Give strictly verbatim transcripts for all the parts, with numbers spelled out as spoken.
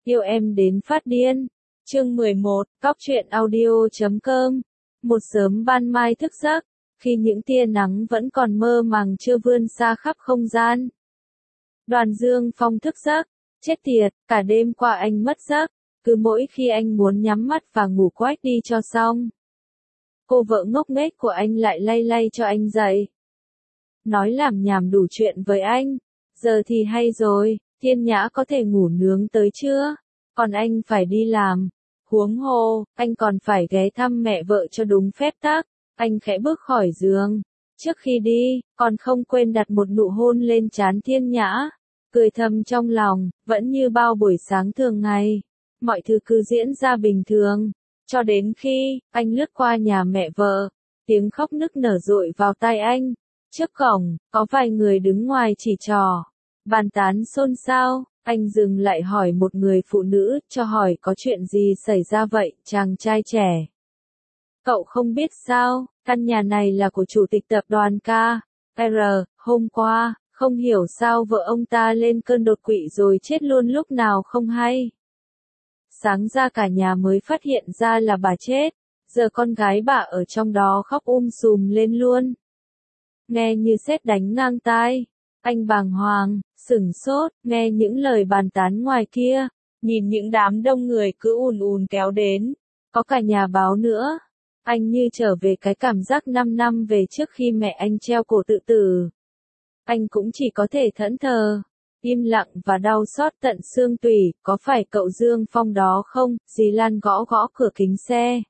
Yêu em đến phát điên. Chương mười một, Cóc truyện audio chấm com. Một sớm ban mai thức giấc, khi những tia nắng vẫn còn mơ màng chưa vươn xa khắp không gian. Đoàn Dương Phong thức giấc, chết tiệt, cả đêm qua anh mất giấc, cứ mỗi khi anh muốn nhắm mắt và ngủ quách đi cho xong. Cô vợ ngốc nghếch của anh lại lay lay cho anh dậy. Nói làm nhảm đủ chuyện với anh, giờ thì hay rồi, Thiên Nhã có thể ngủ nướng tới trưa, còn anh phải đi làm. Huống hồ, anh còn phải ghé thăm mẹ vợ cho đúng phép tắc. Anh khẽ bước khỏi giường. Trước khi đi, còn không quên đặt một nụ hôn lên trán Thiên Nhã. Cười thầm trong lòng, vẫn như bao buổi sáng thường ngày. Mọi thứ cứ diễn ra bình thường. Cho đến khi, anh lướt qua nhà mẹ vợ. Tiếng khóc nức nở dội vào tai anh. Trước cổng, có vài người đứng ngoài chỉ trò. Bàn tán xôn xao. Anh dừng lại hỏi một người phụ nữ, cho hỏi có chuyện gì xảy ra vậy, chàng trai trẻ. Cậu không biết sao, căn nhà này là của chủ tịch tập đoàn ca rờ, hôm qua, không hiểu sao vợ ông ta lên cơn đột quỵ rồi chết luôn lúc nào không hay. Sáng ra cả nhà mới phát hiện ra là bà chết, giờ con gái bà ở trong đó khóc um sùm lên luôn. Nghe như sét đánh ngang tai. Anh bàng hoàng, sửng sốt, nghe những lời bàn tán ngoài kia, nhìn những đám đông người cứ ùn ùn kéo đến, có cả nhà báo nữa. Anh như trở về cái cảm giác năm năm về trước khi mẹ anh treo cổ tự tử. Anh cũng chỉ có thể thẫn thờ, im lặng và đau xót tận xương tủy, có phải cậu Dương Phong đó không? Dì Lan gõ gõ cửa kính xe.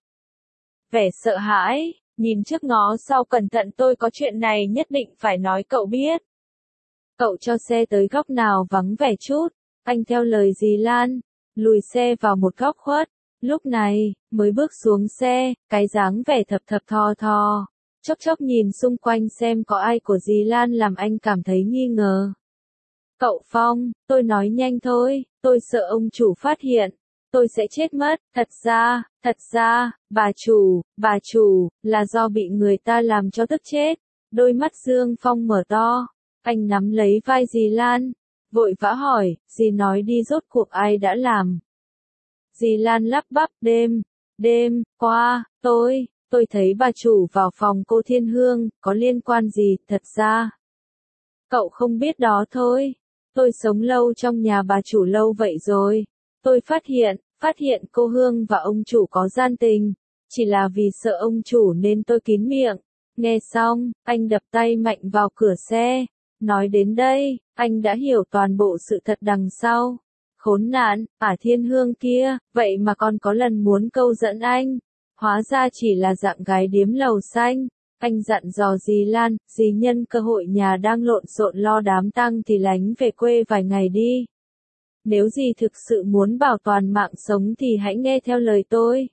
Vẻ sợ hãi, nhìn trước ngó sau cẩn thận, tôi có chuyện này nhất định phải nói cậu biết. Cậu cho xe tới góc nào vắng vẻ chút, anh theo lời dì Lan, lùi xe vào một góc khuất, lúc này, mới bước xuống xe, cái dáng vẻ thập thập thò thò, chốc chốc nhìn xung quanh xem có ai của dì Lan làm anh cảm thấy nghi ngờ. Cậu Phong, tôi nói nhanh thôi, tôi sợ ông chủ phát hiện, tôi sẽ chết mất, thật ra, thật ra, bà chủ, bà chủ, là do bị người ta làm cho tức chết, đôi mắt Dương Phong mở to. Anh nắm lấy vai dì Lan, vội vã hỏi, dì nói đi rốt cuộc ai đã làm. Dì Lan lắp bắp, đêm, đêm, qua, tôi, tôi thấy bà chủ vào phòng cô Thiên Hương, có liên quan gì, thật ra. Cậu không biết đó thôi, tôi sống lâu trong nhà bà chủ lâu vậy rồi. Tôi phát hiện, phát hiện cô Hương và ông chủ có gian tình, chỉ là vì sợ ông chủ nên tôi kín miệng. Nghe xong, anh đập tay mạnh vào cửa xe. Nói đến đây, anh đã hiểu toàn bộ sự thật đằng sau. Khốn nạn, ả Thiên Hương kia, vậy mà còn có lần muốn câu dẫn anh. Hóa ra chỉ là dạng gái điếm lầu xanh. Anh dặn dò dì Lan, dì nhân cơ hội nhà đang lộn xộn lo đám tang thì lánh về quê vài ngày đi. Nếu dì thực sự muốn bảo toàn mạng sống thì hãy nghe theo lời tôi.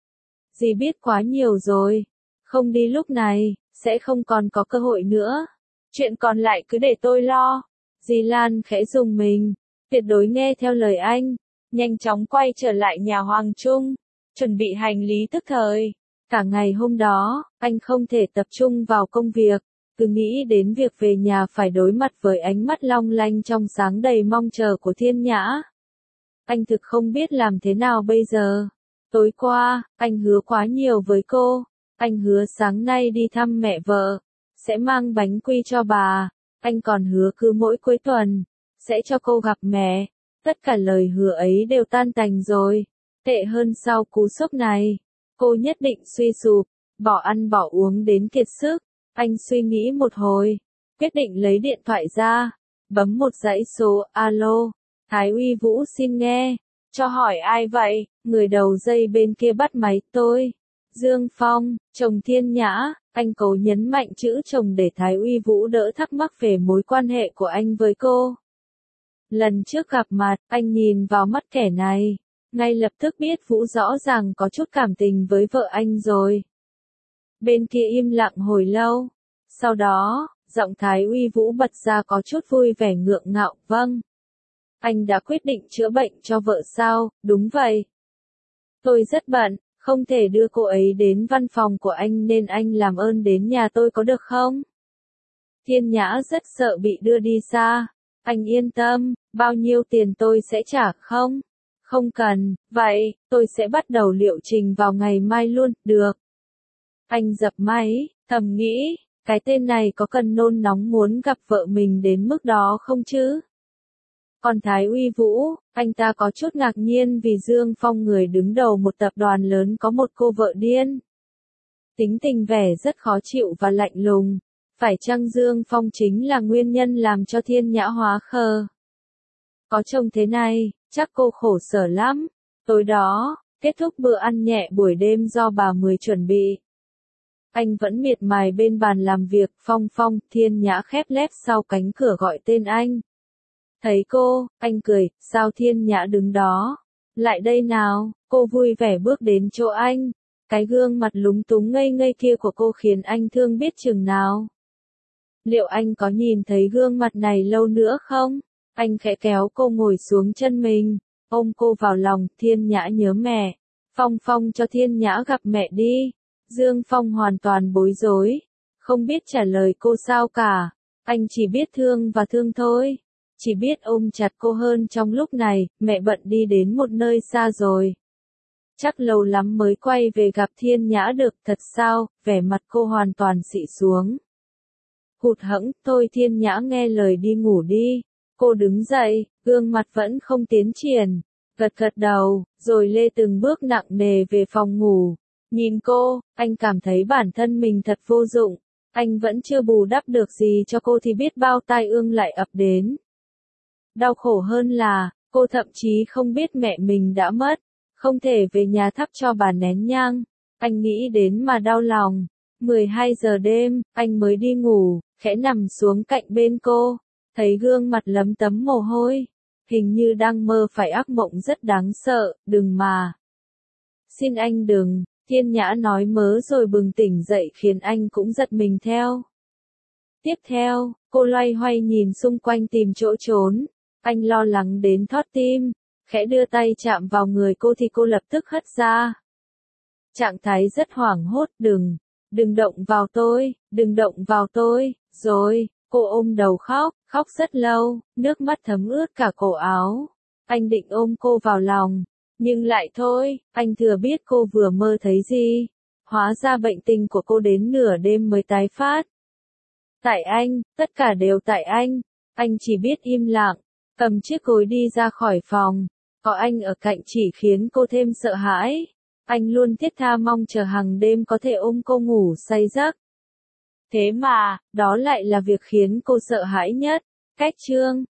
Dì biết quá nhiều rồi. Không đi lúc này, sẽ không còn có cơ hội nữa. Chuyện còn lại cứ để tôi lo. Dì Lan khẽ rùng mình, tuyệt đối nghe theo lời anh, nhanh chóng quay trở lại nhà Hoàng Trung, chuẩn bị hành lý tức thời. Cả ngày hôm đó, anh không thể tập trung vào công việc, cứ nghĩ đến việc về nhà phải đối mặt với ánh mắt long lanh trong sáng đầy mong chờ của Thiên Nhã. Anh thực không biết làm thế nào bây giờ. Tối qua, anh hứa quá nhiều với cô, anh hứa sáng nay đi thăm mẹ vợ, sẽ mang bánh quy cho bà, anh còn hứa cứ mỗi cuối tuần, sẽ cho cô gặp mẹ. Tất cả lời hứa ấy đều tan tành rồi. Tệ hơn sau cú sốc này, cô nhất định suy sụp, bỏ ăn bỏ uống đến kiệt sức. Anh suy nghĩ một hồi, quyết định lấy điện thoại ra, bấm một dãy số, alo, Thái Uy Vũ xin nghe, cho hỏi ai vậy, người đầu dây bên kia bắt máy, tôi, Dương Phong, chồng Thiên Nhã. Anh cố nhấn mạnh chữ chồng để Thái Uy Vũ đỡ thắc mắc về mối quan hệ của anh với cô. Lần trước gặp mặt, anh nhìn vào mắt kẻ này, ngay lập tức biết Vũ rõ ràng có chút cảm tình với vợ anh rồi. Bên kia im lặng hồi lâu. Sau đó, giọng Thái Uy Vũ bật ra có chút vui vẻ ngượng ngạo, vâng. Anh đã quyết định chữa bệnh cho vợ sao, đúng vậy. Tôi rất bận. Không thể đưa cô ấy đến văn phòng của anh nên anh làm ơn đến nhà tôi có được không? Thiên Nhã rất sợ bị đưa đi xa. Anh yên tâm, bao nhiêu tiền tôi sẽ trả không? Không cần, vậy, tôi sẽ bắt đầu liệu trình vào ngày mai luôn, được. Anh dập máy, thầm nghĩ, cái tên này có cần nôn nóng muốn gặp vợ mình đến mức đó không chứ? Còn Thái Uy Vũ, anh ta có chút ngạc nhiên vì Dương Phong người đứng đầu một tập đoàn lớn có một cô vợ điên. Tính tình vẻ rất khó chịu và lạnh lùng. Phải chăng Dương Phong chính là nguyên nhân làm cho Thiên Nhã hóa khờ? Có chồng thế này, chắc cô khổ sở lắm. Tối đó, kết thúc bữa ăn nhẹ buổi đêm do bà Mười chuẩn bị. Anh vẫn miệt mài bên bàn làm việc, Phong Phong, Thiên Nhã khép lép sau cánh cửa gọi tên anh. Thấy cô, anh cười, sao Thiên Nhã đứng đó? Lại đây nào, cô vui vẻ bước đến chỗ anh. Cái gương mặt lúng túng ngây ngây kia của cô khiến anh thương biết chừng nào. Liệu anh có nhìn thấy gương mặt này lâu nữa không? Anh khẽ kéo cô ngồi xuống chân mình, ôm cô vào lòng, Thiên Nhã nhớ mẹ. Phong Phong cho Thiên Nhã gặp mẹ đi. Dương Phong hoàn toàn bối rối, không biết trả lời cô sao cả. Anh chỉ biết thương và thương thôi. Chỉ biết ôm chặt cô hơn trong lúc này, mẹ bận đi đến một nơi xa rồi. Chắc lâu lắm mới quay về gặp Thiên Nhã được, thật sao? Vẻ mặt cô hoàn toàn xị xuống. Hụt hẫng, thôi Thiên Nhã nghe lời đi ngủ đi. Cô đứng dậy, gương mặt vẫn không tiến triển. Gật gật đầu, rồi lê từng bước nặng nề về phòng ngủ. Nhìn cô, anh cảm thấy bản thân mình thật vô dụng. Anh vẫn chưa bù đắp được gì cho cô thì biết bao tai ương lại ập đến. Đau khổ hơn là, cô thậm chí không biết mẹ mình đã mất. Không thể về nhà thắp cho bà nén nhang. Anh nghĩ đến mà đau lòng. mười hai giờ đêm, anh mới đi ngủ, khẽ nằm xuống cạnh bên cô. Thấy gương mặt lấm tấm mồ hôi. Hình như đang mơ phải ác mộng rất đáng sợ, đừng mà. Xin anh đừng, Thiên Nhã nói mớ rồi bừng tỉnh dậy khiến anh cũng giật mình theo. Tiếp theo, cô loay hoay nhìn xung quanh tìm chỗ trốn. Anh lo lắng đến thót tim. Khẽ đưa tay chạm vào người cô thì cô lập tức hất ra. Trạng thái rất hoảng hốt, đừng, đừng động vào tôi, đừng động vào tôi, rồi, cô ôm đầu khóc, khóc rất lâu, nước mắt thấm ướt cả cổ áo. Anh định ôm cô vào lòng, nhưng lại thôi, anh thừa biết cô vừa mơ thấy gì. Hóa ra bệnh tình của cô đến nửa đêm mới tái phát. Tại anh, tất cả đều tại anh, anh chỉ biết im lặng, cầm chiếc gối đi ra khỏi phòng. Có anh ở cạnh chỉ khiến cô thêm sợ hãi. Anh luôn thiết tha mong chờ hàng đêm có thể ôm cô ngủ say giấc. Thế mà, đó lại là việc khiến cô sợ hãi nhất. Cách chương